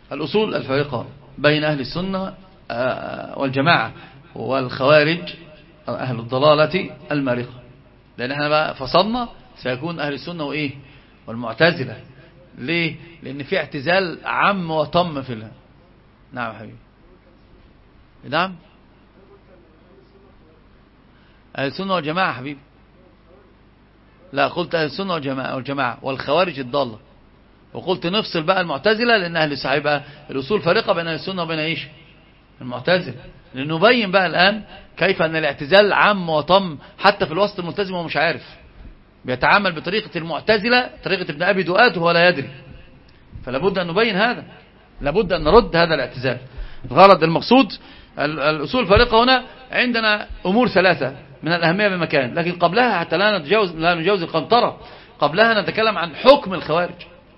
الأصول الفارقة بين أهل السنة والجماعة والخوارج أهل الضلالة المارقة، لأن احنا بقى فصلنا سيكون أهل السنة وإيه والمعتزلة. ليه؟ لأن في اعتزال عام وطم في الله. نعم حبيبي. نعم أهل السنة والجماعة حبيبي. لا قلت أهل السنة والجماعة والخوارج الضالة، وقلت نفصل بقى المعتزلة لأن أهل السنة الأصول فارقة بين أهل السنة وبين إيش المعتزلة، لنبين بقى الآن كيف أن الاعتزال عام وطم حتى في الوسط الملتزم ومش عارف، بيتعامل بطريقة المعتزلة طريقة ابن أبي دؤاد وهو لا يدري. فلابد أن نبين هذا، لابد أن نرد هذا الاعتزال. الغرض المقصود الأصول الفارقة هنا عندنا أمور ثلاثة من الأهمية بمكان، لكن قبلها حتى لا نجاوز القنطرة، قبلها نتكلم عن حكم الخوارج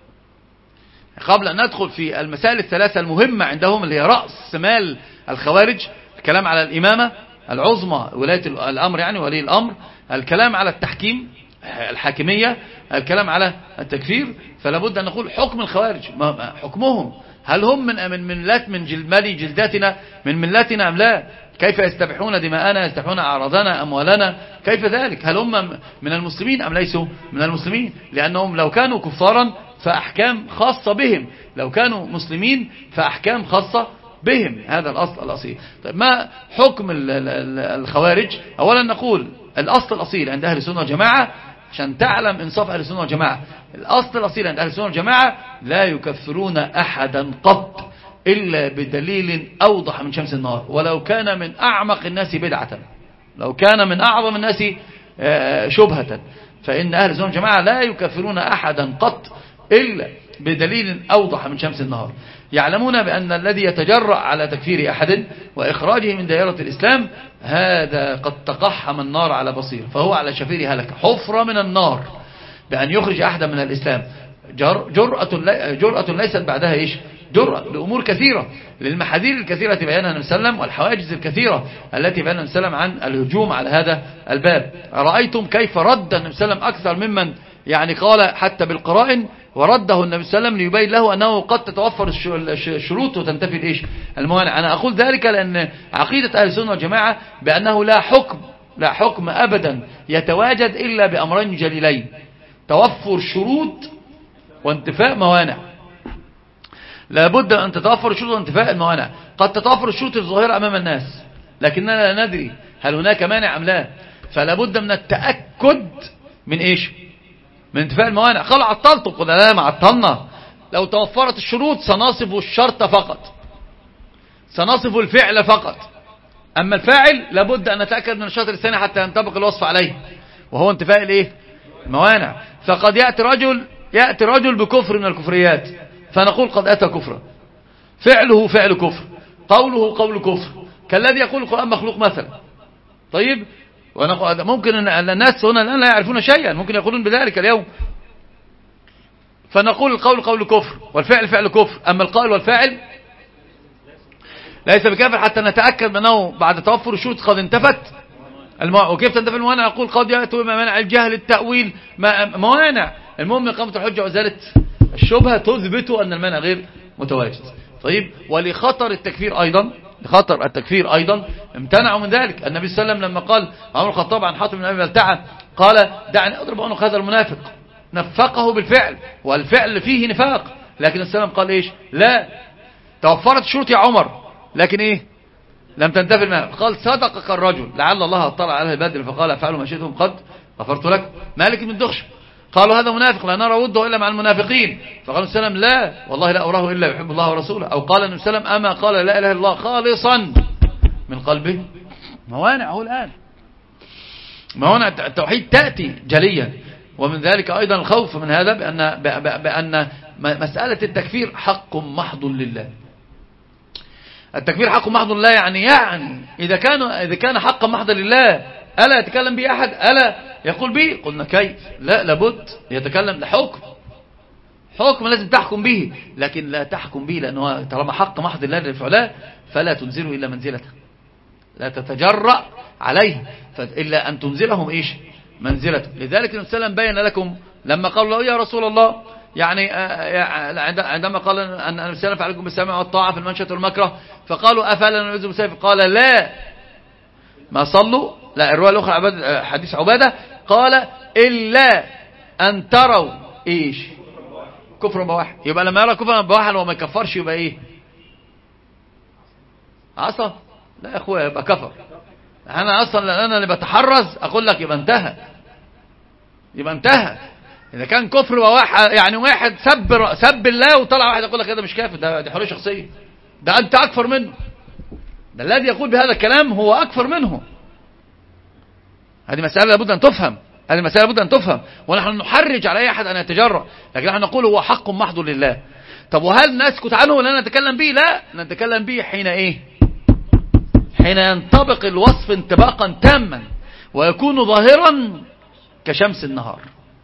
قبل أن ندخل في المسائل الثلاثة المهمة عندهم اللي هي رأس مال الخوارج. الكلام على الإمامة العظمى ولاية الأمر يعني ولي الأمر، الكلام على التحكيم الحاكمية، الكلام على التكفير. فلا بد أن نقول حكم الخوارج، حكمهم هل هم من ملات من مالي جلداتنا من ملاتنا أم لا؟ كيف يستبيحون دماءنا يستبيحون أعراضنا أموالنا؟ كيف ذلك؟ هل هم من المسلمين أم ليسوا من المسلمين؟ لأنهم لو كانوا كفارا فأحكام خاصة بهم، لو كانوا مسلمين فأحكام خاصة بهم. هذا الأصل الأصيل. طيب ما حكم الخوارج؟ أولا نقول الأصل الأصيل عند أهل السنة والجماعة عشان تعلم إنصاف أهل السنة والجماعة، الأصل الأصيل عند أهل السنة والجماعة لا يكفرون أحدا قط إلا بدليل أوضح من شمس النهار، ولو كان من أعمق الناس بدعة، لو كان من أعظم الناس شبهة، فإن أهل السنة والجماعة لا يكفرون أحدا قط إلا بدليل أوضح من شمس النهار. يعلمون بأن الذي يتجرأ على تكفير أحد وإخراجه من دائرة الإسلام هذا قد تقحم النار على بصير، فهو على شفير هلكة، حفرة من النار بأن يخرج أحدا من الإسلام. جرأة ليست بعدها إيش؟ جرأة لأمور كثيرة، للمحاذير الكثيرة بيانها النبي صلى الله عليه وسلم والحواجز الكثيرة التي بيانها النبي صلى الله عليه وسلم عن الهجوم على هذا الباب. رأيتم كيف رد النبي صلى الله عليه وسلم أكثر ممن يعني قال حتى بالقرائن، ورده النبي صلى الله عليه وسلم ليبين له أنه قد تتوفر الشروط وتنتفي الإيش الموانع. أنا أقول ذلك لأن عقيدة أهل السنة والجماعة بأنه لا حكم أبدا يتواجد إلا بأمرين جليلين: توفر شروط وانتفاء موانع. لابد أن تتوفر الشروط وانتفاء الموانع. قد تتوفر الشروط الظاهرة أمام الناس لكننا لا ندري هل هناك مانع أم لا، فلا بد من التأكد من إيش؟ من انتفاء الموانع. قال عطلت، قل لا ما عطلنا، لو توفرت الشروط سنصف الشرط فقط، سنصف الفعل فقط، أما الفاعل لابد أن نتأكد من الشرط الثاني حتى ينطبق الوصف عليه وهو انتفاء الإيه؟ الموانع. فقد يأتي رجل بكفر من الكفريات فنقول قد أتى كفرا، فعله فعل كفر، قوله قول كفر، كالذي يقول القرآن مخلوق مثلا. طيب ممكن أن الناس هنا الآن لا يعرفون شيئا، ممكن يقولون بذلك اليوم، فنقول القول قول كفر والفعل فعل كفر، أما القائل والفاعل ليس بكافر حتى نتأكد أنه بعد توفر الشروط قد انتفت الموانع. وكيف تنتفي الموانع؟ نقول قد يأتوا بموانع الجهل، التأويل، موانع. المهم إقامة الحجة وإزالة الشبهة تثبت أن المانع غير متواجد. طيب ولخطر التكفير أيضا امتنعوا من ذلك. النبي صلى الله عليه وسلم لما قال عمر الخطاب عن حاتم بن أبي بلتعة قال دعني أضرب عنق هذا المنافق، نفقه بالفعل والفعل فيه نفاق، لكن السلام قال إيش؟ لا، توفرت الشروط يا عمر لكن إيه؟ لم تنتفي المانع. قال صدقك الرجل لعل الله اطلع على بدر فقال افعلوا ما شئتم قد غفرت لكم. مالك بن دخشم قالوا هذا منافق لا نرى وده إلا مع المنافقين، فقال السلام لا والله لا أراه إلا يحب الله ورسوله. أو قال النبي صلى الله عليه وسلم أما قال لا إله إلا الله خالصا من قلبه. موانع هو الآن، موانع التوحيد تأتي جليا. ومن ذلك أيضا الخوف من هذا بأن مسألة التكفير حق محض لله. التكفير حق محض لله يعني إذا كان حقا محضا لله ألا يتكلم به أحد؟ ألا يقول به؟ قلنا كيف؟ لا، لابد يتكلم لحكم، حكم لازم تحكم به، لكن لا تحكم به لأنه طالما حق محض الله للفعلاء فلا تنزله إلا منزلته، لا تتجرأ عليه إلا أن تنزلهم إيش؟ منزلته. لذلك النبي صلى الله عليه وسلم بين لكم لما قالوا له يا رسول الله يعني عندما قال أن الرسالة فعليكم بالسمع والطاعة في المنشة والمكره، فقالوا أفلا نعوذ بالسيف، قال لا ما صلوا. لا، الرواية الأخرى حديث عبادة قال إلا أن تروا إيش؟ كفر بواحد. يبقى لما يرى كفر بواحد وما يكفرش يبقى إيه؟ عصى؟ لا يا أخويا، يبقى كفر. أنا أصلا أنا اللي بتحرز أقول لك يبقى انتهى، يبقى انتهى. إذا كان كفر بواحد يعني واحد سب الله وطلع واحد يقول لك هذا مش كافر، دي حرية شخصية، ده أنت أكفر منه، ده الذي يقول بهذا الكلام هو أكفر منه. هذه مسألة لابد أن تفهم، هذه مسألة لابد أن تفهم، ونحن نحرج على أي أحد أن يتجرأ، لكن نحن نقول هو حق محض لله. طب وهل نسكت عنه ولا نتكلم به؟ لا، نتكلم به حين إيه؟ حين ينطبق الوصف انطباقا تاما ويكون ظاهرا كشمس النهار.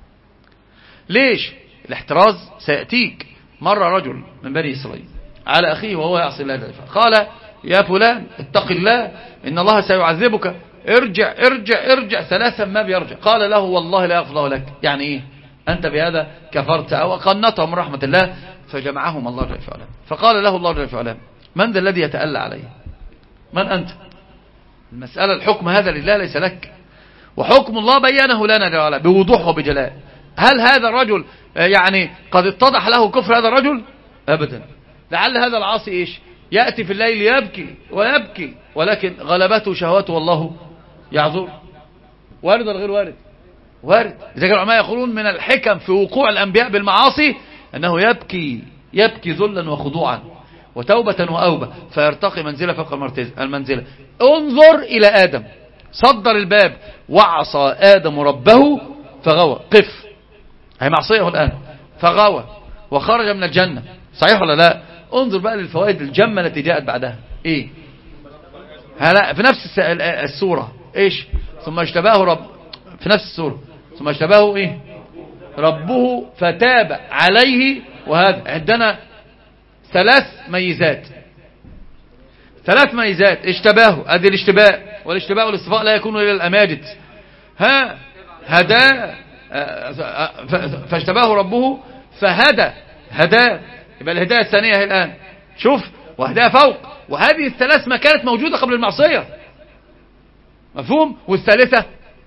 ليش؟ الاحتراز سيأتيك. مر رجل من بني إسرائيل على أخيه وهو يعصي الله، قال يا فلان اتق الله إن الله سيعذبك، ارجع ارجع ارجع ثلاثا ما بيرجع. قال له والله لا يغفر له لك. يعني ايه؟ أنت بهذا كفرت أو قنطه من رحمة الله. فجمعهم الله جل وعلا فقال له الله جل وعلا من ذا الذي يتألى عليه؟ من أنت؟ المسألة الحكم هذا لله ليس لك، وحكم الله بينه لنا جل وعلا بوضوح وبجلاء. هل هذا الرجل يعني قد اتضح له كفر هذا الرجل؟ أبدا. لعل هذا العاصي إيش؟ يأتي في الليل يبكي ويبكي ولكن غلبته شهواته والله يعذر. وارد ولا غير وارد؟ وارد. إذا كان العلماء يقولون من الحكم في وقوع الأنبياء بالمعاصي أنه يبكي ذلا وخضوعا وتوبة وأوبة فيرتقي منزلة فوق المنزلة. انظر إلى آدم، صدر الباب وعصى آدم ربه فغوى. قف، هي معصيه الآن، فغوى وخرج من الجنة، صحيح ولا لا؟ انظر بقى للفوائد الجمة التي جاءت بعدها. ايه؟ هلا في نفس السورة ايش؟ ثم اجتباه رب، في نفس السورة ثم اجتباه ايه؟ ربه فتاب عليه. وهذا عندنا ثلاث ميزات، ثلاث ميزات. اجتباه، ادي الاشتباء، والاشتباء والاصطفاء لا يكون الا الاماجد. هدى فاجتباه ربه فهدى، هدى. يبقى الهداية الثانية هي الآن، شوف، وهداية فوق. وهذه الثلاث ما كانت موجودة قبل المعصية، مفهوم؟ والثالثة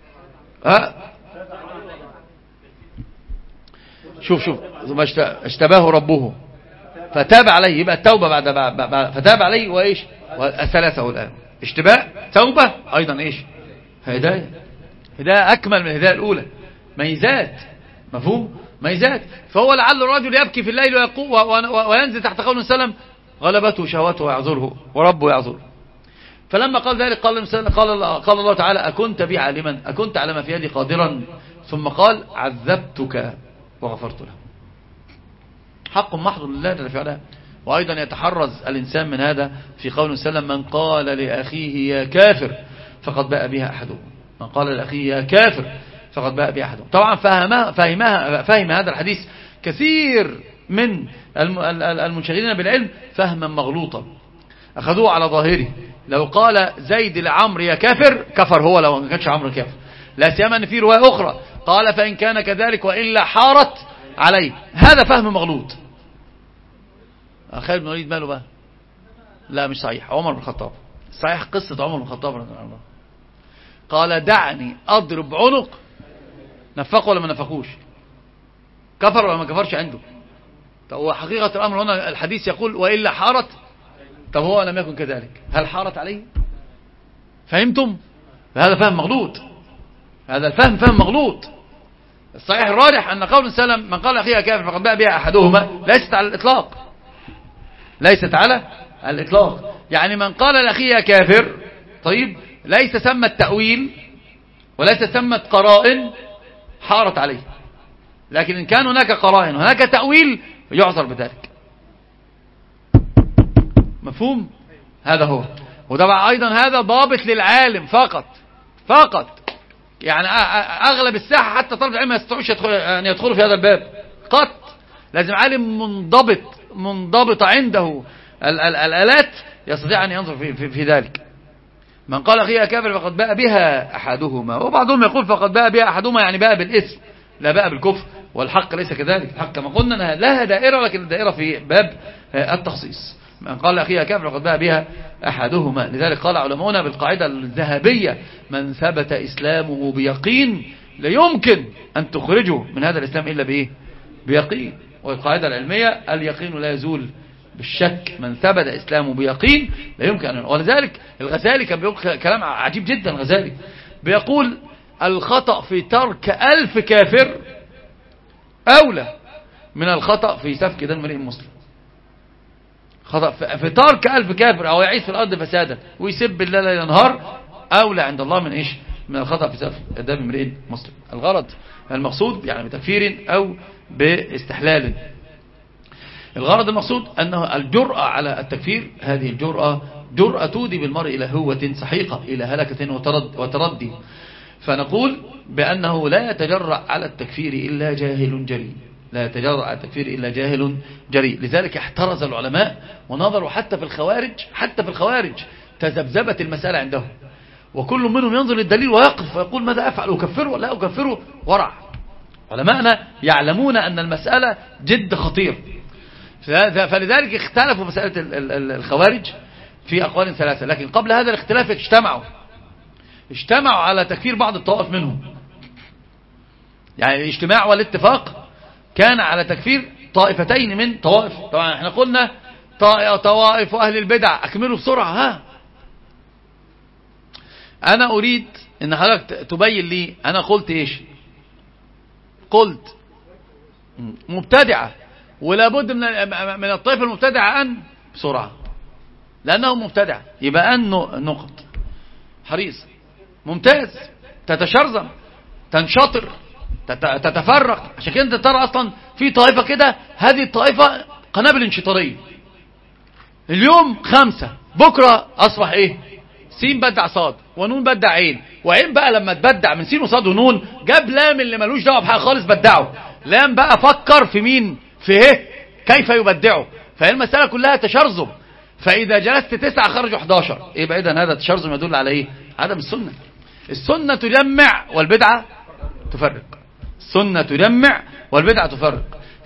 شوف ثم اجتباه ربه فتاب عليه. يبقى التوبة بعد فتاب عليه. وإيش؟ والثلاثة الآن اشتباء، توبة، أيضا إيش؟ هداية. هداية أكمل من الهداية الأولى، ميزات، مفهوم؟ ميزات. فهو لعل الرجل يبكي في الليل وينزل تحت قول سلم غلبته شهوته ويعذره وربه يعذره. فلما قال ذلك قال الله تعالى أكنت بي عالما، أكنت على ما في يدي قادرا؟ ثم قال عذبتك وغفرت له. حق محض لله جل وعلا. وأيضا يتحرز الإنسان من هذا في قول سلم من قال لأخيه يا كافر فقد باء بها أحدهم، من قال لأخيه يا كافر فقد باء بها أحدهم. طبعا فهم هذا الحديث كثير من المنشغلين بالعلم فهما مغلوطا، أخذوه على ظاهره. لو قال زيد لعمرو يا كافر كفر هو، لو ما كانش عمرو كافر. لا سيما أن في رواية أخرى قال فإن كان كذلك وإلا حارت عليه. هذا فهم مغلوط. خالد بن الوليد ماله بقى؟ لا مش صحيح. عمر بن الخطاب، صحيح قصة عمر بن الخطاب رضي الله عنه، قال دعني أضرب عنق. نفقه ولا ما نفقوش؟ كفر ولا ما كفرش عنده؟ طب هو حقيقة الأمر هنا الحديث يقول وإلا حارت. طب هو لم يكن كذلك، هل حارت عليه؟ فهمتم؟ هذا فهم مغلوط، هذا الفهم فهم مغلوط. الصحيح الراجح أن قول سلم من قال أخيها كافر فقد باء بها أحدهما ليست على الإطلاق، ليست على الإطلاق. يعني من قال لأخيها كافر طيب ليس ثمة تأويل وليس ثمة قرائن حارت عليه، لكن إن كان هناك قرائن وهناك تأويل يعذر بذلك. مفهوم؟ هذا هو. وطبعا أيضا هذا ضابط للعالم فقط. يعني أغلب الساحة حتى طالب العلم ما يستطيعوش أن يدخلوا في هذا الباب قط. لازم عالم منضبط عنده الآلات يستطيع أن ينظر في ذلك. من قال أخيها كافر فقد باء بها أحدهما، وبعضهم يقول فقد باء بها أحدهما يعني باء بالإثم لا باء بالكفر. والحق ليس كذلك. الحق كما قلنا أنها لها دائرة، لكن الدائرة في باب التخصيص. من قال أخيها كافر فقد باء بها أحدهما. لذلك قال علماؤنا بالقاعدة الذهبية: من ثبت إسلامه بيقين لا يمكن أن تخرجه من هذا الإسلام إلا بإيه؟ بيقين. والقاعدة العلمية: اليقين لا يزول بالشك. من ثبت إسلامه بيقين لا يمكن أن. ولذلك الغزالي كان بيقول كلام عجيب جدا. الغزالي بيقول: الخطأ في ترك 1000 كافر أولى من الخطأ في سفك دم امرئ مسلم. خطأ في ترك 1000 كافر أو يعيش في الأرض فسادا ويسب الله ليل نهار أولى عند الله من إيش؟ من الخطأ في سفك دم امرئ مسلم. الغرض المقصود يعني بتكفير أو باستحلال. الغرض المقصود أنه الجرأة على التكفير، هذه الجرأة جرأة تودي بالمرء إلى هوة سحيقة، إلى هلكة وتردي. فنقول بأنه لا يتجرأ على التكفير إلا جاهل جريء، لا يتجرأ على التكفير إلا جاهل جريء. لذلك احترز العلماء ونظروا حتى في الخوارج تذبذبت المسألة عندهم، وكل منهم ينظر للدليل ويقف ويقول: ماذا أفعل؟ أكفره ولا أكفره؟ ورع. علماءنا يعلمون أن المسألة جد خطير، فلذلك اختلفوا مسألة الخوارج في أقوال 3. لكن قبل هذا الاختلاف اجتمعوا على تكفير بعض الطوائف منهم. يعني الاجتماع والاتفاق كان على تكفير طائفتين من طوائف. طبعا احنا قلنا طوائف أهل البدع. أكملوا بسرعة. أنا أريد أن حضرتك تبين لي أنا قلت إيش. قلت مبتدعة، ولا بد من الطائفة المبتدعة أن بسرعة، لأنه مبتدع يبقى أن نقط حريص ممتاز، تتشرذم، تنشطر، تتفرق. عشان كده انت ترى اصلا في طائفة كده، هذه الطائفة قنابل انشطارية. اليوم 5، بكرة اصبح ايه؟ سين بدع صاد ونون بدع عين، وعين بقى لما تبدع من سين وصاد ونون جاب لام اللي ملوش دعوه بحاجه خالص بدعه. لام بقى فكر في مين؟ في ايه؟ كيف يبدعه. فهي المسألة كلها تشرذم. فإذا جلست 9 خرجوا 11. يبقى إذا هذا التشرذم يدل على ايه؟ عدم السنة. السنة تجمع والبدعة تفرق. السنة تجمع والبدعة تفرق.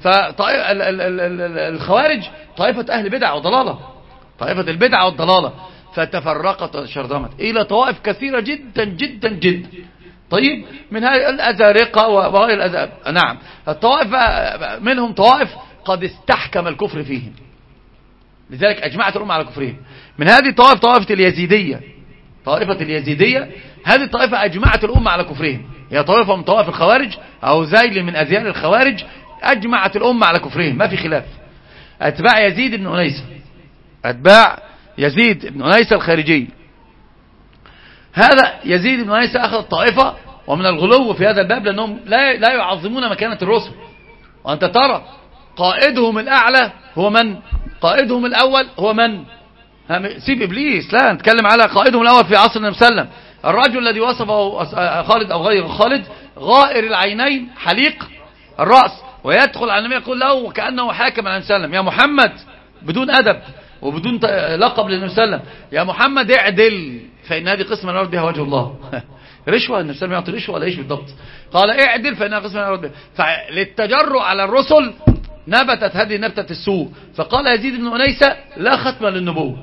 فالخوارج طائفة أهل بدع وضلالة، طائفة البدع والضلالة، فتفرقت وتشرذمت إلى طوائف كثيرة جدا جدا جدا. طيب، من هذه الأزارقة وغير الأزارقة. نعم، الطوائف منهم طوائف قد استحكم الكفر فيهم، لذلك أجمعت الأمة على كفرهم. من هذه الطوائف طائفة اليزيدية. طائفة اليزيدية هذه الطائفة أجمعت الأمة على كفرهم. هي طائفة من طوائف الخوارج أو زيل من أزيال الخوارج، أجمعت الأمة على كفرهم ما في خلاف. أتباع يزيد بن أنيسة، أتباع يزيد بن أنيسة الخارجي. هذا يزيد بن أنيسة أخذ الطائفة، ومن الغلو في هذا الباب لأنهم لا يعظمون مكانة الرسل. وأنت ترى قائدهم الأعلى هو من؟ قائدهم الأول هو من؟ سيب إبليس، لا نتكلم على قائدهم الأول في عصر النبي صلى الله عليه وسلم. الرجل الذي وصفه خالد أو غير خالد: غائر العينين حليق الرأس، ويدخل على النبي يقول له وكأنه حاكم على النبي صلى الله عليه وسلم: يا محمد، بدون أدب وبدون لقب للنبي صلى الله عليه وسلم، يا محمد اعدل فإن هذه قسمة لا يرد بها وجه الله. رشوة، النبي صلى الله عليه وسلم يعطي رشوة ولا ايش بالضبط؟ قال اعدل فإنها قسمة لا يرد بها. فللتجرؤ على الرسل نبتت هذه نبتة السوء. فقال يزيد بن أنيسة: لا ختم للنبوة،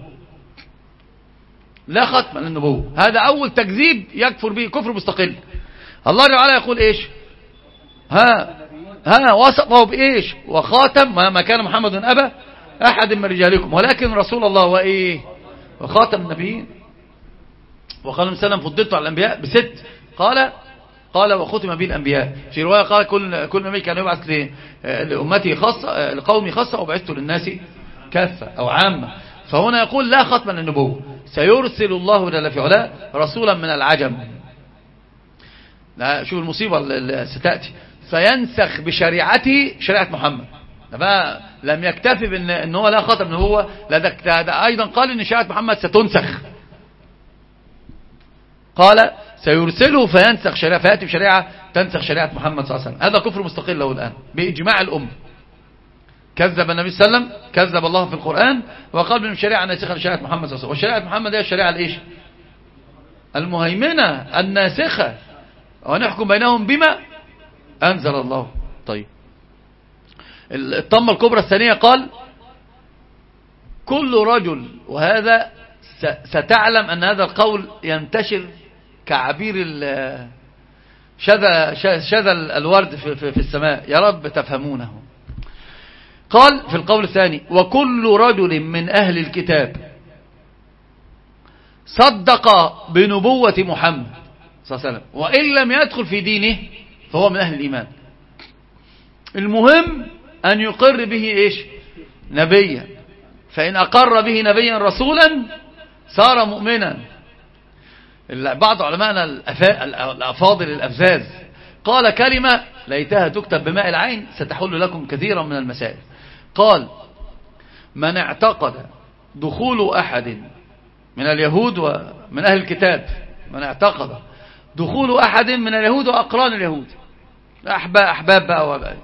لا ختم للنبوة. هذا أول تكذيب يكفر به كفر مستقل. الله تعالى يقول إيش؟ وصفه بإيش؟ وخاتم ما كان محمد أبا أحد من رجالكم ولكن رسول الله وإيه؟ وخاتم النبيين. وقال النبي صلى الله عليه وسلم: فضلت على الأنبياء ب6. قال وختم به الأنبياء. في رواية قال كل نبي كان يبعث لأمتي خاصة، لقومي خاصة، وبعثت للناس كافة أو عامة. فهنا يقول: لا ختم للنبوة، سيرسل الله جل في علاه رسولا من العجم. لا، شوف المصيبة اللي ستأتي: فينسخ بشريعته شريعة محمد. بقى لم يكتفي بأن هو لا ختم نبوة، لا ده أيضا قال إن شريعة محمد ستنسخ. قال سيرسله فينسخ شريعة، فيأتي بشريعة تنسخ شريعة محمد صلى الله عليه وسلم. هذا كفر مستقل له الآن بإجماع الأمة. كذب النبي صلى الله عليه وسلم، كذب الله في القرآن، وقال من شريعة ناسخة لشريعة محمد صلى الله عليه وسلم. وشريعة محمد هي الشريعة الإيش؟ المهيمنة الناسخة، ونحكم بينهم بما أنزل الله. طيب الطمة الكبرى الثانية قال كل رجل، وهذا ستعلم أن هذا القول ينتشر كعبير شذا الورد في السماء، يا رب تفهمونه. قال في القول الثاني وكل رجل من أهل الكتاب صدق بنبوة محمد صلى الله عليه وسلم وإن لم يدخل في دينه فهو من أهل الإيمان. المهم أن يقر به إيش؟ نبيا، فإن أقر به نبيا رسولا صار مؤمنا. بعض علماءنا الأفاضل الأفزاز قال كلمة ليتها تكتب بماء العين ستحل لكم كثيرا من المسائل. قال من اعتقد دخول أحد من اليهود ومن أهل الكتاب، من اعتقد دخول أحد من اليهود وأقران اليهود أحباب بقى،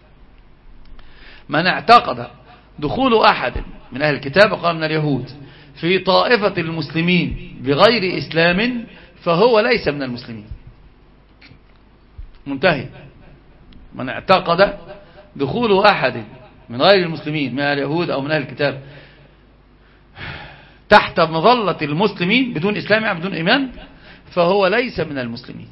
من اعتقد دخول أحد من أهل الكتاب وقال من اليهود في طائفة المسلمين بغير إسلام فهو ليس من المسلمين. منتهي. من اعتقد دخول أحد من غير المسلمين من اليهود أو من أهل الكتاب تحت مظلة المسلمين بدون إسلام يعني بدون إيمان فهو ليس من المسلمين.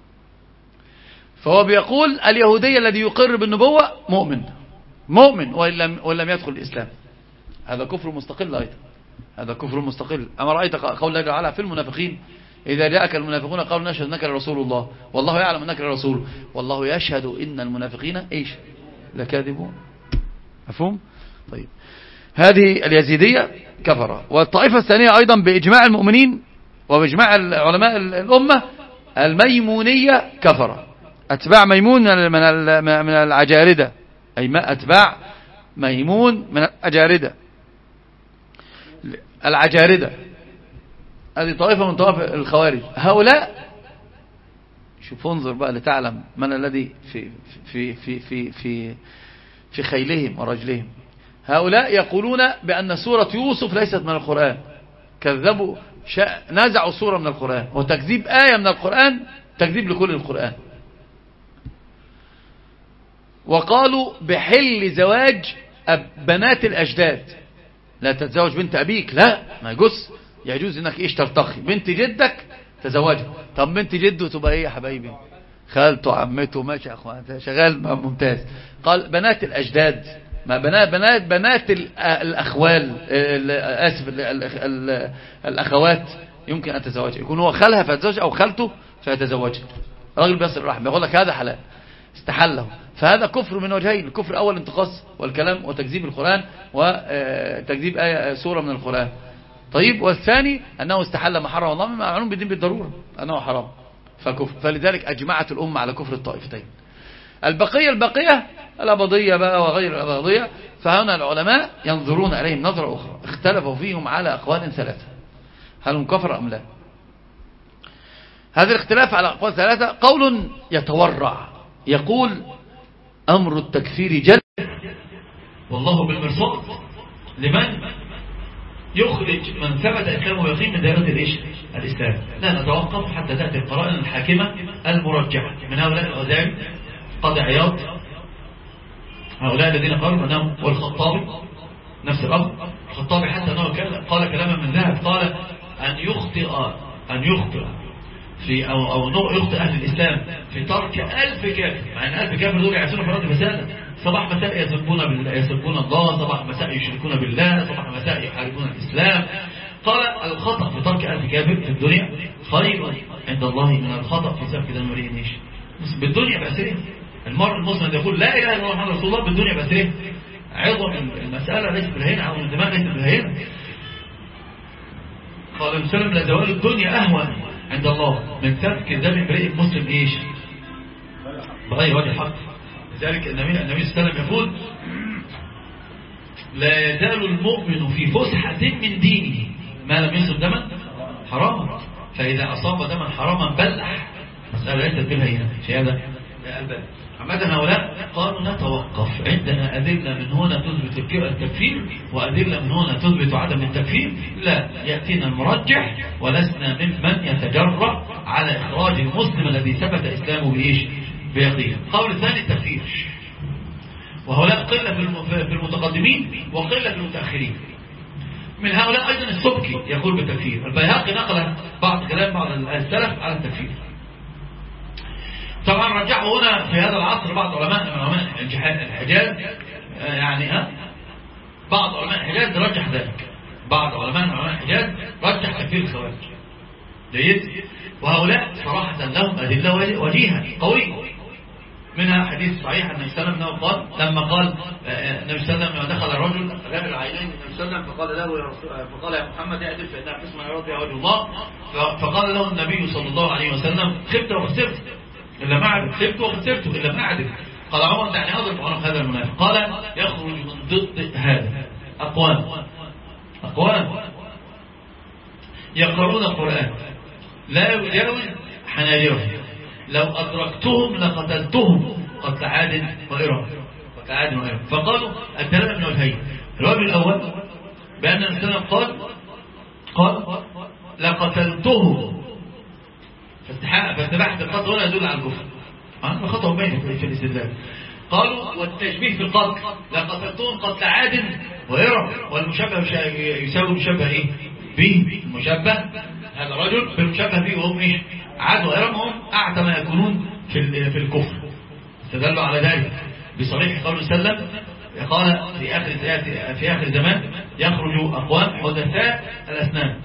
فهو بيقول اليهودية الذي يقر بالنبوة مؤمن وإن لم يدخل الإسلام. هذا كفر مستقل أيضا، هذا كفر مستقل. أما رأيت قول الله تعالى في المنافقين إذا جاءك المنافقون قالوا نشهد أنك لرسول الله والله يعلم أنك لرسول والله يشهد إن المنافقين إيش لكاذبون. مفهوم؟ طيب هذه اليزيدية كفر. والطائفة الثانية أيضا بإجماع المؤمنين وبإجماع علماء الأمة الميمونية كفر، أتباع ميمون من العجاردة، أي ما أتباع ميمون من العجاردة هذه طائفة من طوائف الخوارج. هؤلاء شوف انظر بقى لتعلم من الذي في خيلهم ورجلهم. هؤلاء يقولون بأن سورة يوسف ليست من القرآن، كذبوا نزعوا سورة من القرآن، وتكذيب آية من القرآن تكذيب لكل القرآن. وقالوا بحل زواج بنات الأجداد، لا تتزوج بنت أبيك، لا ما يجوز انك ايش ترتقي بنت جدك تزوجها. طب بنت جده تبقى ايه يا حبايبي؟ خالته عمته ماشي اخوان شغال ممتاز. قال بنات الأجداد، ما بنات الأخوال آسف الأخوات يمكن أن تتزوجها، يكون هو خالها فتزوج أو خالته فيتزوجها. راجل بيصل الرحم يقول لك هذا حلال استحله. فهذا كفر من وجهين، الكفر الأول انتقاص والكلام وتكذيب القرآن وتكذيب آية سورة من القرآن. طيب والثاني أنه استحل ما حرم الله مما معلوم بالدين بالضرورة أنه حرام فكفر. فلذلك أجمعت الأمة على كفر الطائفتين. البقية الأبضية بقى وغير الأبضية فهنا العلماء ينظرون عليهم نظرة أخرى، اختلفوا فيهم على أقوال ثلاثة هل هم كفر أم لا. هذا الاختلاف على أقوال ثلاثة. قول يتورع يقول أمر التكفير جل والله بالمرصاد لمن يخرج من ثبت إسلامه يقين من دائرة الإسلام. لا نتوقف حتى تأتي القرائن الحاكمة المرجحة من هؤلاء الأوزاعي قاضي عياض، هؤلاء الذين قالوا أنهم والخطابي نفس الأمر. الخطابي حتى أنه قال كلاما من ذهب، قال أن يخطئ في أو يخطئ أهل الإسلام في ترك 1000 كافر، مع أن 1000 كافر دول يعيشون في الأرض فسادا، صباح مساء يسبون الله، صباح مساء يشركون بالله، صباح مساء يحاربون الإسلام. قال الخطأ في ترك 1000 كافر في الدنيا خير عند الله من الخطأ في سفك دم امرئ نيش بالدنيا بأسره. المرء المسلم يقول لا إله إلا الله محمد رسول الله بالدنيا بأسره. عظم المسألة ليست بالهين، عظم الدماء ليست بالهين. قال المسلم لزوال الدنيا أهون عند الله من سفك دم امرئ مسلم ايش بغير وجه حق. لذلك النبي صلى الله عليه وسلم يقول لا يزال المؤمن في فسحة من دينه ما لم يصب دما حراما، فإذا أصاب دما حراما بلح. مسألة ليست بالهينة شيء هذا الباب. عامة هؤلاء قالوا نتوقف عندنا أدلة من هنا تثبت التكفير وأدلة من هنا تثبت عدم التكفير، لا يأتينا المرجح ولسنا ممن يتجرأ على إخراج المسلم الذي ثبت إسلامه بإيش بيقين. قول الثاني التكفير وهؤلاء قلة في المتقدمين وقلة في المتأخرين. من هؤلاء أيضا السبكي يقول بالتكفير. البيهقي نقل بعض كلام بعض السلف على التكفير. طبعا رجعوا هنا في هذا العصر بعض علماء الحجاز، يعني بعض علماء الحجاز رجح ذلك. بعض علماء الحجاز رجح تكفير الخوارج. جيد. وهؤلاء صراحة لهم أدلة وجيهة قوية، منها حديث صحيح النبي صلى الله عليه وسلم قال لما قال النبي صلى الله عليه وسلم دخل الرجل غير العينين النبي صلى الله عليه وسلم فقال يا محمد اعدل فإنها قسم يرضي وجه الله. فقال له النبي صلى الله عليه وسلم خبت وخسرت إلا ما عدل، خبت وخسرت إلا ما عدل. قال عمر دعني أضرب عنق هذا المنافق. قال يخرج من ضد هذا أقوام يقرؤون القرآن لا يجاوز حناجرهم لو أدركتهم لقتلتهم قتل عاد وإرم. فقالوا الدلالة من وجهين. الوجه الأول بأن السلام قال لقتلتهم، فاستباحة القتل ولا يدل على الكفر. خطأ بين في الاستدلال. قالوا والتشبيه في القتل لقتلتهم قتل عاد وإرم، والمشبه يساوي المشبه ايه به. المشبه هذا رجل بالمشبه به وهم ايه عاد وإرم، هم أعتى ما يكونون في الكفر. استدلوا على ذلك بصريح قول وسلم قال في آخر زمان يخرج أقوام حدثاء الأسنان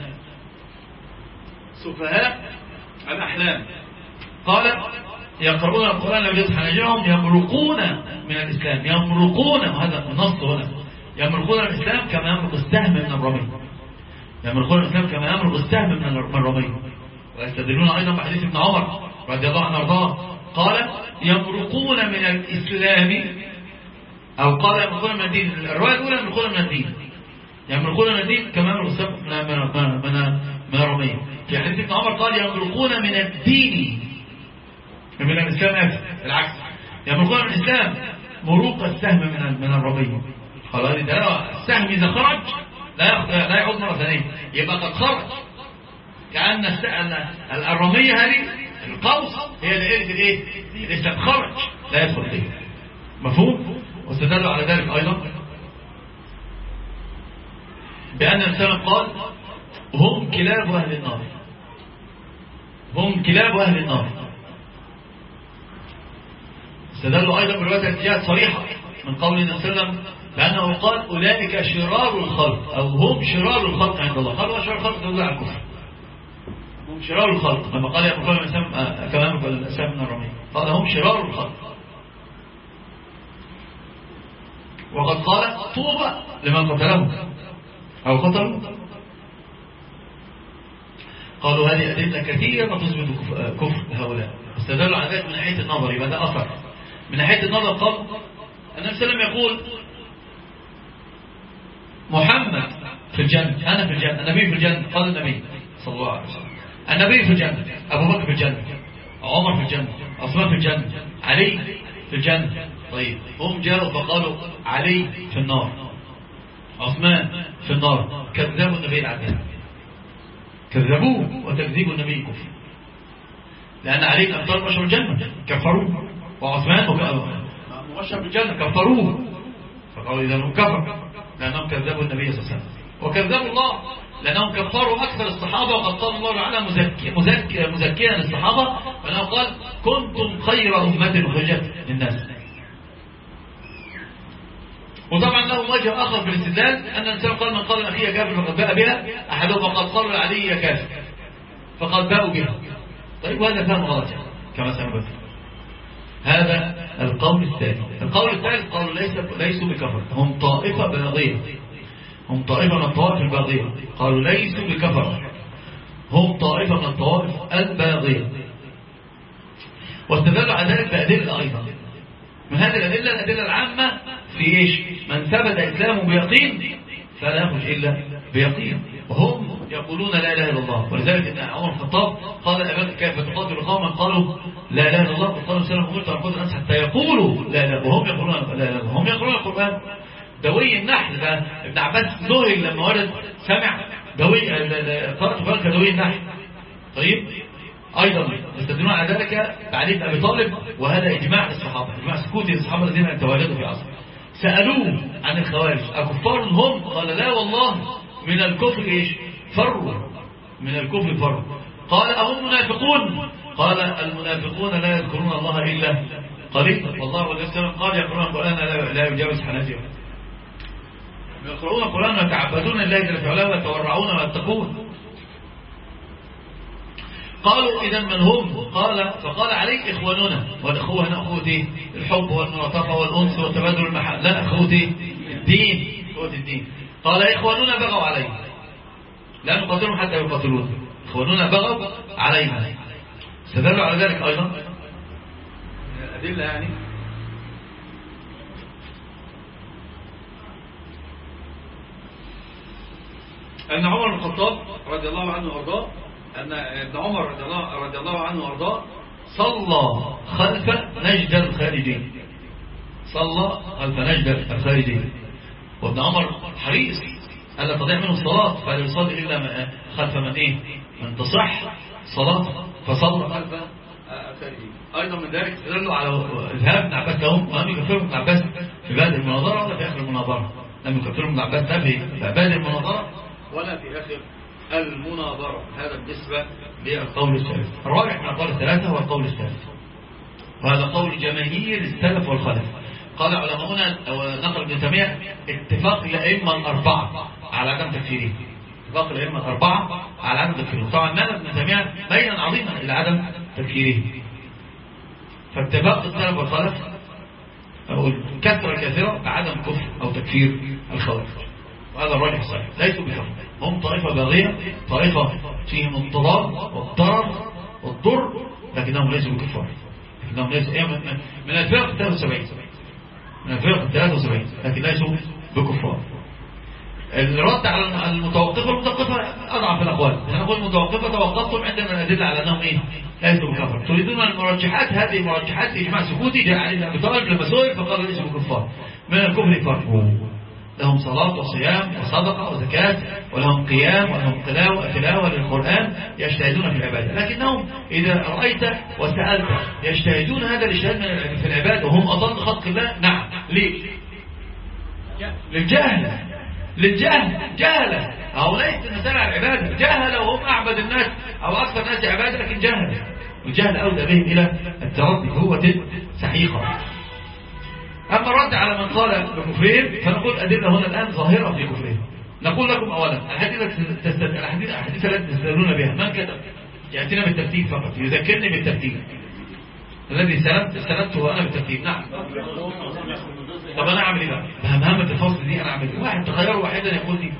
سفهاء الأحلام. قال يقرؤون القرآن لا يجوز حناجرهم يمرقون من الإسلام. يمرقون، وهذا النص هنا، يمرقون من الإسلام كما يمرق السهم من الرمي. يمرقون من الإسلام كما يمرق السهم من الرمي. ويستدلون أيضا بحديث ابن عمر رضي الله عنه وارضاه قال يمرقون من الإسلام، أو قال يمرقون من الدين. الرواية الأولى يمرقون من الدين، يمرقون من الدين كما يمرق السهم من الرمي. في حديث ابن عمر قال يمرقون من الدين من الإسلام، العكس، يمرقون من الإسلام مروق السهم من الرمي. قال هذه السهم إذا خرج لا يعود مرة ثانية، يبقى قد خرج. كأن الرمية هذه القوس هي اللي قلت الايه الإسلام خرج لا يدخل فيه. مفهوم؟ واستدلوا على ذلك أيضا بأن الإسلام قال هم كلاب أهل النار، هم كلاب أهل النار. استدلوا أيضا برواية الاتيات صريحة من قول النبي صلى الله عليه وسلم لأنه قال أولئك شرار الخلق، أو هم شرار الخلق عند الله. قالوا شرار الخلق تدل على الكفر، هم شرار الخلق. لما قال يقول الإنسان كما يقول الإنسان من الرمي قال هم شرار الخلق. وقد قال طوبى لمن قتلهم أو قتلوا. قالوا هذه أدلة كثيرة تثبت كفر هؤلاء. استدلوا على ذلك من ناحية النظر، يبقى ده أثر. من ناحية النظر قال النبي صلى الله عليه وسلم يقول محمد في الجنة، أنا في الجنة، النبي في الجنة. قال النبي صلى الله عليه وسلم النبي في الجنة، أبو بكر في الجنة، عمر في الجنة، عثمان في الجنة، علي في الجنة. طيب هم جاءوا فقالوا علي في النار، عثمان في النار. كذبوا النبي العدل، كذبوه، وتكذيب النبي كفر، لأن علي بن أبي طالب بشر الجنة كفروه، وعثمان مبشر بالجنة كفروه. فقالوا إذا هم كفر لأنهم كذبوا النبي صلى الله عليه وسلم، وكذبوا الله لأنهم كفروا أكثر الصحابة. وقد قال الله تعالى مزكيا الصحابة فأنه قال كنتم خير أمة أخرجت للناس. وطبعا لهم وجه آخر في الاستدلال أن الإنسان قال من قال أخيه كافر فقد باء بها، أحدهم فقد قال علي يا كافر فقد باءوا بها. طيب وهذا فهم غلط كما سنبت. هذا القول الثاني. القول الثالث قالوا ليسوا بكفر، هم طائفة باغية، هم طائفة من الطوائف الباغية. قالوا ليسوا بكفر، هم طائفة من الطوائف الباغية. واستدلوا على ذلك بأدلة أيضا. من هذه الأدلة العامة في إيش؟ من ثبت إسلامه بيقين فلا يخرج إلا بيقين، وهم يقولون لا إله إلا الله. ولذلك إن عمر الخطاب قال أبدا كيف تقاتل قوما قالوا لا إله إلا الله وقالوا سلام أمرت أن أقول الناس حتى يقولوا لا إله، وهم يقولون لا إله إلا الله. هم يقولون القرآن. دوي النحل ده ابن عباس ذهل لما ولد سمع دوي قرأت فلك دوي النحل. طيب أيضا يستدلون على ذلك بعلي بن أبي طالب، وهذا إجماع الصحابة، إجماع سكوت الصحابة الذين تواجدوا في عصر. سألوه عن الخوارج أكفار هم؟ قال لا والله من الكفر إيش فروا، من الكفر فروا. قال أهم منافقون؟ قال المنافقون لا يذكرون الله إلا قليلا، والله والسلام قال يقرؤون القرآن لا يجاوز حناجرهم، يقرؤون القرآن ويتعبدون الله جل في علاه ويتورعون ويتقون. قالوا إذا من هم؟ قال فقال عليك إخواننا، والأخوة هنا أخوة إيه؟ الحب والملاطفة والأنس وتبادل المحبة، لا أخوة إيه؟ الدين، أخوة الدين. قال إخواننا بغوا علينا لا نقاتلهم حتى يقاتلون، إخواننا بغوا علينا. استدلوا على ذلك أيضا الأدلة يعني أن عمر بن الخطاب رضي الله عنه وأرضاه، أن ابن عمر رضي الله عنه وأرضاه صلى خلف نجد الخارجين، صلى خلف نجد الخارجين، وابن عمر حريص ألا تضيع منه الصلاة، فلا يصلي إلا خلف من إيه؟ من تصح صلاة، فصلى خلف الخارجين. أيضا من ذلك دلوا على ذهاب ابن عباس لهم، ولم يكفرهم ابن عباس في بدء المناظرة ولا في آخر المناظرة، لم يكفرهم ابن عباس لا في بدء المناظرة ولا في آخر المناظرة. هذا بالنسبة للقول الثالث. الرابع من الأقوال الثلاثة هو القول الثالث، وهذا قول جماهير السلف والخلف. قال علماؤنا ونقل ابن تيمية اتفاق الأئمة الأربعة على عدم تكفيرهم، اتفاق الأئمة الأربعة على عدم تكفيرهم. طبعا مال ابن تيمية بينا عظيما إلى عدم تكفيرهم، فاتفاق السلف والخلف أو الكثرة الكثيرة بعدم كفر أو تكفير الخوارج، وهذا الراجح الصحيح. ليسوا بكفر، هم طائفة باغية، طائفة فيهم اضطراب والضرر والضر، لكنهم ليسوا بكفار، لكنهم ليسوا من الفرق 73، من الفرق 73، لكن ليسوا بكفار. الرد على المتوقفة، المتوقفة أضعف الأقوال، نقول المتوقفة توقفتم عندنا الأدلة على أنهم إيه؟ ليسوا بكفار. تريدون المرجحات، هذه مرجحات إجماع سكوتي جاء علينا أبي طالب لما سئل فقال ليسوا بكفار. من الكفر فرق، لهم صلاة وصيام وصدقة وزكاة، ولهم قيام ولهم تلاوة للقرآن، يجتهدون في العبادة، لكنهم إذا رأيت وسألت يجتهدون هذا الاجتهاد في العبادة وهم أضل خلق الله. نعم، ليه؟ للجهل جهلة، أو ليس المسألة على العبادة، جهل وهم أعبد الناس أو أكثر الناس عبادة، لكن جهل، والجهل أودى بهم إلى التردي هو سحيقة. أما الرد على من قال بكفرهم فنقول أدلة هنا الآن ظاهرة في كفرهم. نقول لكم أولا الحديث التي تستدلون بها من كتب يأتينا بالترتيب فقط، يذكرني بالترتيب الذي استندته أنا بالترتيب. نعم، طب أنا أعمل إيه بقى؟ بهمهمة الفصل دي أنا أعمل إيه؟ واحد تخيره واحدا يقول لي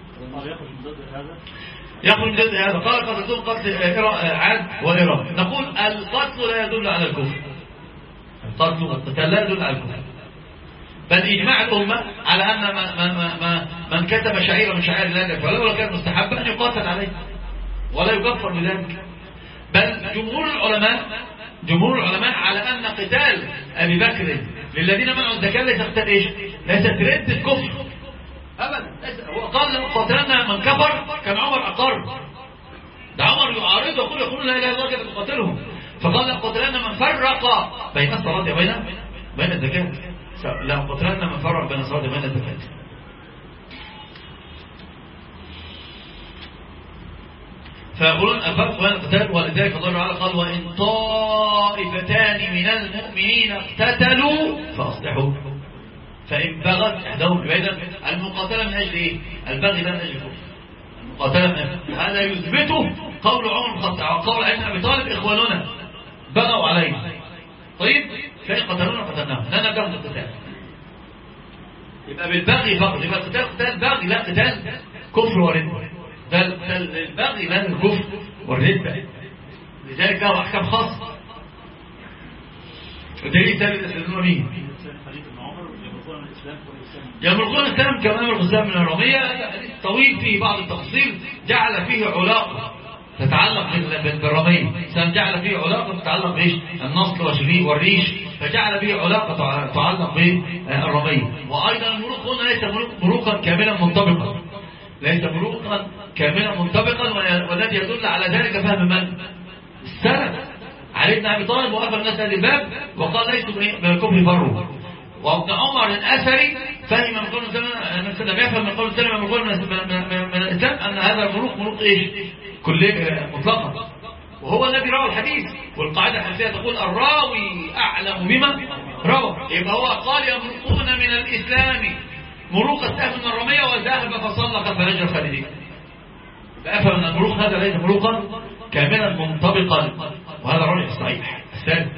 يخرج من ضد هذا. قال قتلتم قتل عاد وإيران. نقول القتل لا يدل على الكفر، القتل والقتال لا يدل على الكفر، بل إجماع الأمة على أن من كتب شعيرة من شعائر الله فلو كان مستحبا أن يقاتل عليه ولا يكفر بذلك. بل جمهور العلماء على أن قتال أبي بكر للذين منعوا الزكاة ليس قتال إيش؟ ليس رد الكفر أبدا. هو قال لو قاتلنا من كفر كان عمر أقر، ده عمر يعارض ويقول يقولون لا إله إلا الله كيف تقاتلهم، فقال لو قاتلنا من فرق بين الصلاة بين الزكاة، لا قتلنا من فرق بين الصلاة وبين الزكاة. فيقولون الفرق بين القتال، ولذلك الله تعالى قال وإن طائفتان من المؤمنين اقتتلوا فأصلحوا، فإن بغت إحداهم بعيدا. المقاتلة من أجل إيه؟ البغي لا من أجل الكفر، المقاتلة من أجل هذا يثبته قول عمر بن الخطاب وقول علي بن أبي طالب إخواننا بغوا علينا. طيب فإن قتلونا قتلناهم لا نبغي القتال، يبقى بالبغي فقط، يبقى القتال قتال بغي لا قتال كفر ورد، ده البغي لا الكفر والردة، لذلك له أحكام خاصة. الدليل الثالث يستدلون به يمرقون الإسلام كما يمرق الإسلام من الرومية. حديث طويل فيه بعض التفصيل جعل فيه علاقة تتعلق بالرمية، جعل فيه علاقة تتعلق بإيش؟ النصل والريش، فجعل فيه علاقة تتعلق بالرمية. وأيضا المروق هنا ليس مروقا كاملا منطبقا، ليس مروقا كاملا منطبقا، والذي يدل على ذلك فهم من؟ السلف. علي بن أبي طالب وقف الناس هذا الباب وقال ليسوا من الكفر فروا، وابن عمر الأثري فهم من قول لم يفهم من قول سلم من قول من الإسلام أن هذا الملوك ملوك إيش كلية مطلقة، وهو الذي روى الحديث. والقاعدة الحديثية تقول الراوي أعلم بما روى. يبقى هو قال يملكون من الإسلام ملوك السهم من الرمية وذهب فصلى فنجر خالدين. فأفهم أن الملوك هذا ليس ملوكا كاملا منطبقا، وهذا الرجل الصحيح. الثالث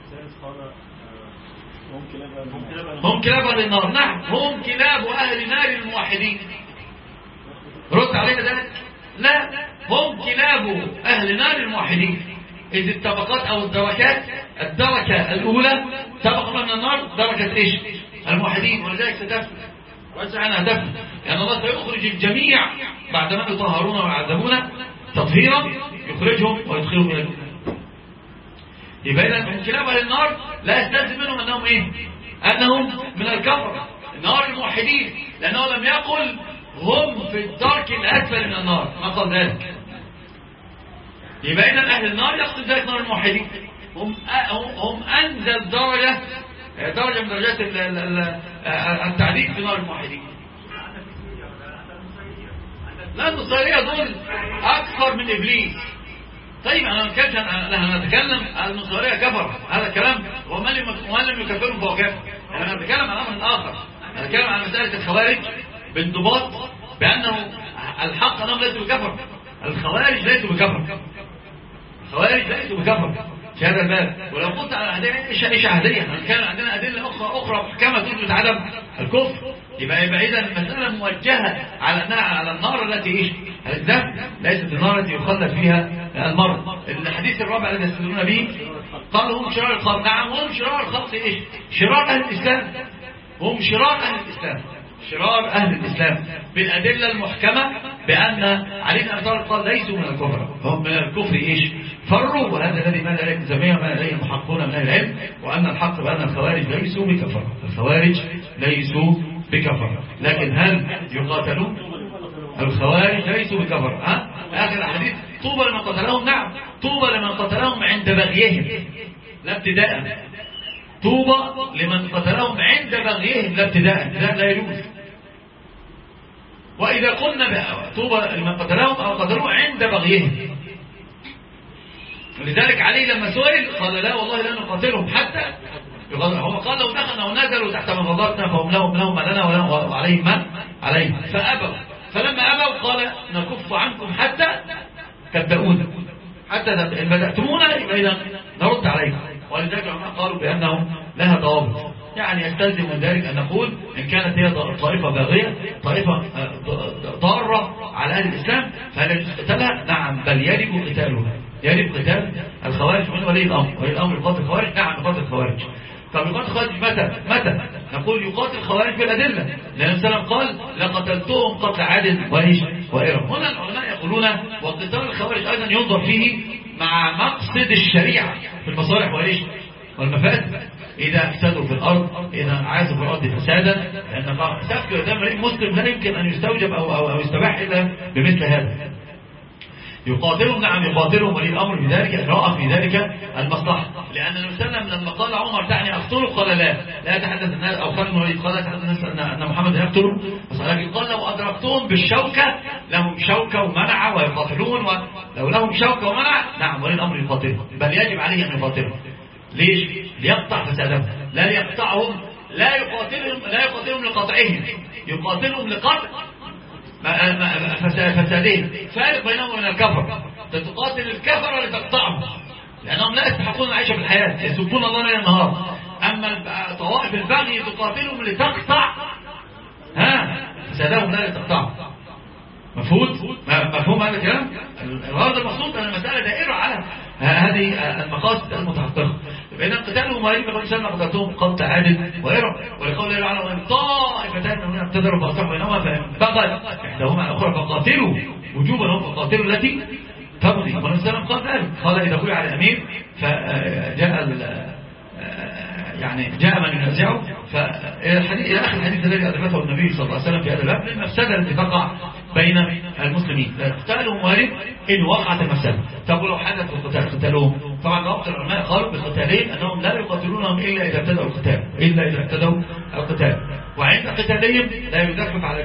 هم كلاب للنار. نعم هم كلاب أهل نار الموحدين. رد علينا ذلك. لا هم كلاب أهل نار الموحدين. إذ الطبقات أو الدركات، الدركة الأولى طبقة من النار دركة إيش الموحدين، ولذلك ستفهم واسع عنها تفهم، لأن الله سيخرج الجميع بعدما يطهرون ويعذبون تطهيرا يخرجهم ويدخلهم إلى الجنة. يبقى إذا من كلاب أهل النار لا يستلزم منهم أنهم إيه؟ أنهم من الكفر النار الموحدين، لأنه لم يقل هم في الدرك الأسفل من النار، ما قال ذلك. يبقى إذا أهل النار يقصد ذلك نار الموحدين، هم أنزل درجة من درجات التعذيب في نار الموحدين. لا النصيرية دول أكثر من إبليس. طيب أنا نتكلم النصيرية كفر، هذا الكلام ومن لم يكفرهم فهو كافر. أنا نتكلم عن أمر آخر، نتكلم عن مسألة الخوارج بانضباط بأنه الحق أنهم ليسوا بكفر. الخوارج ليسوا بكفر، الخوارج ليسوا بكفر في هذا الباب. ولو قلت على أدلة إيش عهدية، كان عندنا أدلة أخرى محكمة تثبت عدم الكفر. يبقى إذا المسألة موجهة على أنها على النار التي إيش الذنب، ليست النار التي يخلد فيها المرء. الحديث الرابع الذي يستدلون به قالوا هم شرار الخلق. نعم هم شرار الخلق إيش؟ شرار أهل الإسلام، هم شرار أهل الإسلام، شرار أهل الإسلام بالأدلة المحكمة بأن علي بن أبي طالب قال ليسوا من الكفر، هم من الكفر إيش فروا. وهذا الذي مال إليه الجميع ومال إليه المحققون من أهل العلم، وأن الحق بأن الخوارج ليسوا بكفر، الخوارج ليسوا بكفر. لكن هل يقاتلون؟ الخوارج ليسوا بكفر. آخر الحديث طوبى لمن قتلهم. نعم طوبى لمن قتلهم عند بغيهم لا ابتداء، طوبى لمن قتلهم عند بغيهم لا ابتداء، لا يجوز. وإذا قلنا طوبى لمن قتلهم أو قتلوه عند بغيهم، ولذلك علي لما سئل قال لا والله لا نقاتلهم حتى هم قال لو دخلنا ونزلوا تحت مفاضاتنا فهم لهم ما لنا وعليهم ما عليهم، فأبوا. فلما أبوا قال نكف عنكم حتى تبدأون، حتى إن بدأتمونا يبقى إذا نرد عليكم. ولذلك العلماء قالوا بأنه لها ضوابط، يعني يستلزم من ذلك أن نقول إن كانت هي طائفة باغية طائفة ضارة على أهل الإسلام فهل يجوز قتالها؟ نعم بل يجب قتالها، يجب قتال الخوارج. من ولي الأمر، ولي الأمر يقاتل الخوارج. نعم يقاتل الخوارج. طب يقاتل الخوارج متى؟ نقول يقاتل الخوارج بالأدلة، لأن السلام قال لقتلتهم قتل عاد وإرم. هنا العلماء يقولون وقتال الخوارج أيضا ينظر فيه مع مقصد الشريعة في المصالح والمفاسد. إذا افسدوا في الأرض، إذا عاشوا في الأرض فسادا، لأن سفك دم امرئ مسلم لا يمكن أن يستوجب أو يستباح إلا بمثل هذا. يقاتلهم. نعم يقاتلهم ولي الأمر في ذلك، رأى في ذلك المصلحة، لأن النبي صلى الله عليه وسلم لما قال عمر تعني أقتله قال لا يتحدث الناس، أو خالد بن الوليد قال لا يتحدث الناس أن محمد يقتله، لكن قال لو أدركتهم بالشوكة لهم شوكة ومنع ويقاتلون، ولو لهم شوكة ومنع نعم ولي الأمر يقاتلهم، بل يجب عليه أن يقاتلهم. ليش؟ ليقطع فسادهم، لا يقطعهم، لا يقاتلهم لقطعهم، يقاتلهم لقطع فسادين. فارق بينهم وبين الكفر، تقاتل الكفر لتقطعهم لأنهم لا يستحقون العيش في الحياة، يسبون الله ليل النهار. أما طوائف البغي تقاتلهم لتقطع فسادهم لا لتقطعهم. مفهوم هذا الكلام؟ الغرض المقصود أن المسألة دائرة على هذه المقاصد المتحققة. فإذا قتالهم وإن قد سلم قتلتهم قتل عاد وإرم، ولقول الله تعالى وإن طائفتان منهم اقتتلوا فأصلحوا بينهما فإن بغت إحداهما على الأخرى فقاتلوا وجوبا هم فقاتلوا التي تبغي. والنبي صلى الله عليه وسلم قال ذلك، قال إذا بويع على الأمير جاء من ينازعه. إلى آخر الحديث الذي أدركه النبي صلى الله عليه وسلم في هذا الباب للمفسدة التي تقع بين المسلمين. قتالهم وارد إن وقعت المفسدة. طب ولو حدث القتال قتالهم طبعا بعض العلماء قالوا بقتالين أنهم لا يقاتلونهم إلا إذا ابتدوا القتال، وعند قتالهم لا يدفف على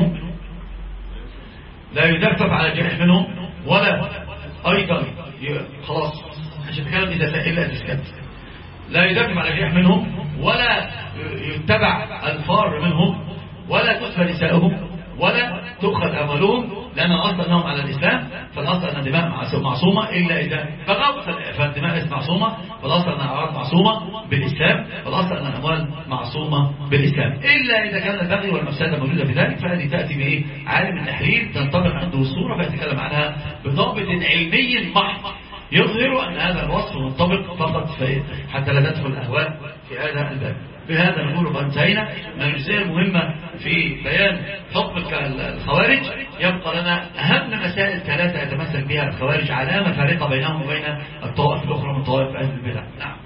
الجريح منهم ولا أيضا خلاص عشان تكلم إذا إلا تسكت، لا يدفف على الجريح منهم ولا يتبع الفار منهم ولا تسفى نسائهم ولا تؤخذ أموالهم، لأن الأصل أنهم على الإسلام، فالأصل أن الدماء معصومة إلا إذا بغوا، فالدماء ليست معصومة، والأصل أن الأعراض معصومة بالإسلام، والأصل أن الأموال معصومة بالإسلام، إلا إذا كان البغي والمفسدة موجودة في ذلك، فهذه تأتي به عالم التحرير تنطبق عنده الصورة فيتكلم عنها بضابط علمي محض يظهر أن هذا الوصف منطبق فقط حتى لا تدخل الأهواء في هذا الباب. بهذا نقول قد انتهينا من الجزئية المهمة في بيان حكم الخوارج. يبقى لنا أهم مسائل ثلاثة يتمثل بها الخوارج علامة فارقة بينهم وبين الطوائف الأخرى من طوائف أهل البدع. نعم.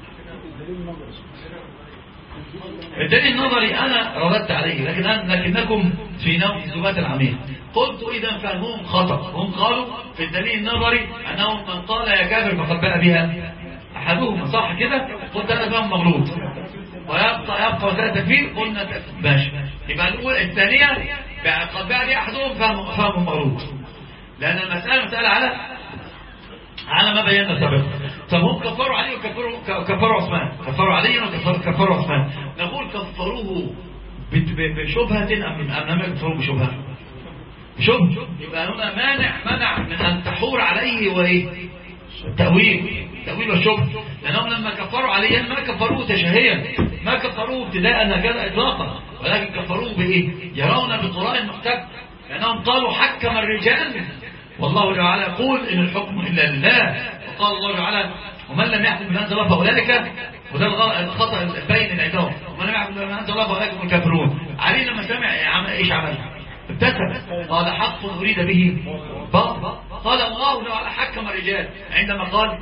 الدليل النظري أنا رددت عليه، لكنكم في نوع الزبات العميق قلت إذا فهمهم خطأ. هم قالوا في الدليل النظري أنه من قال يا كافر فقد بقى بها أحدهم، صح كده؟ قلت أنا فهم مغلوط ويبقى مسألة تكفير، قلنا ماشي. يبقى نقول الثانية قد بقى بها أحدهم فهم مغلوط، لأن المسألة مسألة على ما بينا سابقا. طب هم كفروا علي وكفروا عثمان، كفروا علي وكفروا عثمان، نقول كفروه بشبهة أم لم يكفروا بشبهة؟ بشبهة. يبقى هنا منع من أن تحور عليه وإيه؟ التأويل والشبهة، لأنهم لما كفروا عليا ما كفروه تشهيا، ما كفروه ابتداء هكذا إطلاقا، ولكن كفروه بإيه؟ يرون بطراء محتج، لأنهم قالوا حكم الرجال والله تعالى يقول إن الحكم إلا لله، وقال الله تعالى ومن لم يحكم بما أنزل الله فأولئك، وده الخطأ البين عندهم، ومن لم يحكم بما أنزل الله فأولئك هم الكافرون. علي لما سمع إيش عمل؟ ابتسم قال حق أريد به باطل، قال الله تعالى حكم الرجال عندما قال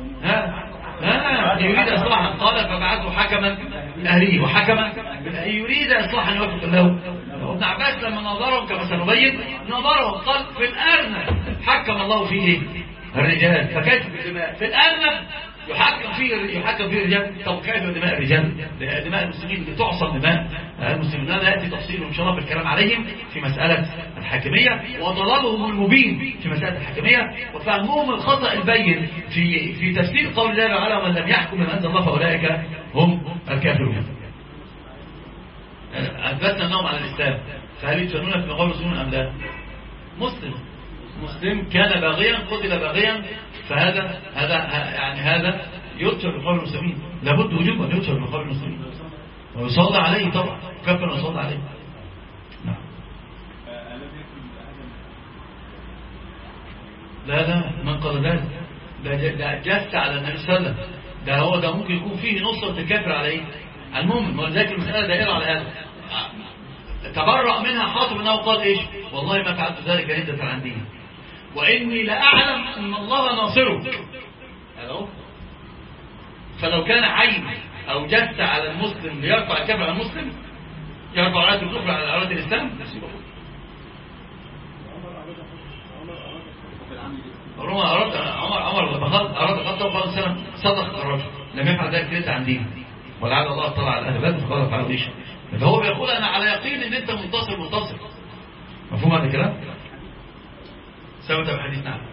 يريد إصلاحا قال فبعثه حكما من أهله وحكما من أهله يريد إصلاحا يوفق له. ابن عباس لما نظرهم كما سنبين نظرهم قال في الأرنب حكم الله فيه الرجال، فكيف بالدماء؟ في الأرنب يحكم فيه الرجال، طب كيف دماء الرجال؟ دماء المسلمين بتعصم دماء المسلمين، لا يأتي تفصيل إن شاء الله بالكلام عليهم في مسألة الحاكمية، وضلالهم المبين في مسألة الحاكمية، وفهمهم الخطأ البين في تفسير قول الله تعالى ومن لم يحكم بما أنزل الله فأولئك هم الكافرون. أثبتنا أنهم على الإسلام، فهل يدفنون في مقام المسلمين أم لا؟ مسلم كان باغيا قتل باغيا، فهذا هذا يدفن بقبر المسلمين، لابد وجوبا يدفن بقبر المسلمين ويصلى عليه طبعا، كفر ويصلى عليه. نعم. لا من قال ذلك ده جس على النبي صلى الله عليه وسلم، ده ممكن يكون فيه نصرة الكافر عليه على المؤمن، ولذلك المسألة دائرة على هذا. تبرأ منها حاطب انه قال ايش؟ والله ما فعلت ذلك ردة عن ديني واني لاعلم ان الله ناصرك. فلو كان عين او جس على المسلم ليرفع الكافر على المسلم، يرفع راية الكفر على راية الاسلام، عمر اراد غضب الله سلام صدق الرجل لم يفعل ذلك ردة عن ديني، ولعل الله اطلع على اهل بدر فقال فعلوا ايش؟ فهو بيقول انا على يقين ان انت منتصر. مفهوم هذا الكلام؟ ثبت بحديث. نعم.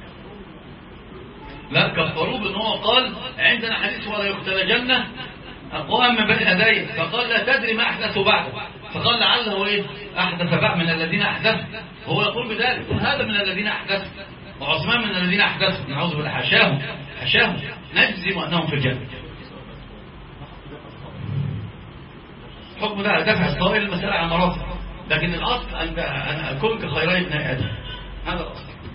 لا كفروه بان هو قال عندنا حديث ولا يقتل جنة اقوام من بين يديه، فقال لا تدري ما احدثوا بعده، فقال لعله ايه احدث بعد من الذين احدثوا، وهو يقول بذلك هذا من الذين احدثوا وعثمان من الذين احدثوا، نعوذ بالله حشاهم نجزم انهم في الجنة. حكم ده دفع الصائل المسألة عن مراتب، لكن الأصل أن أكون كخيري ابن آدم، هذا الأصل.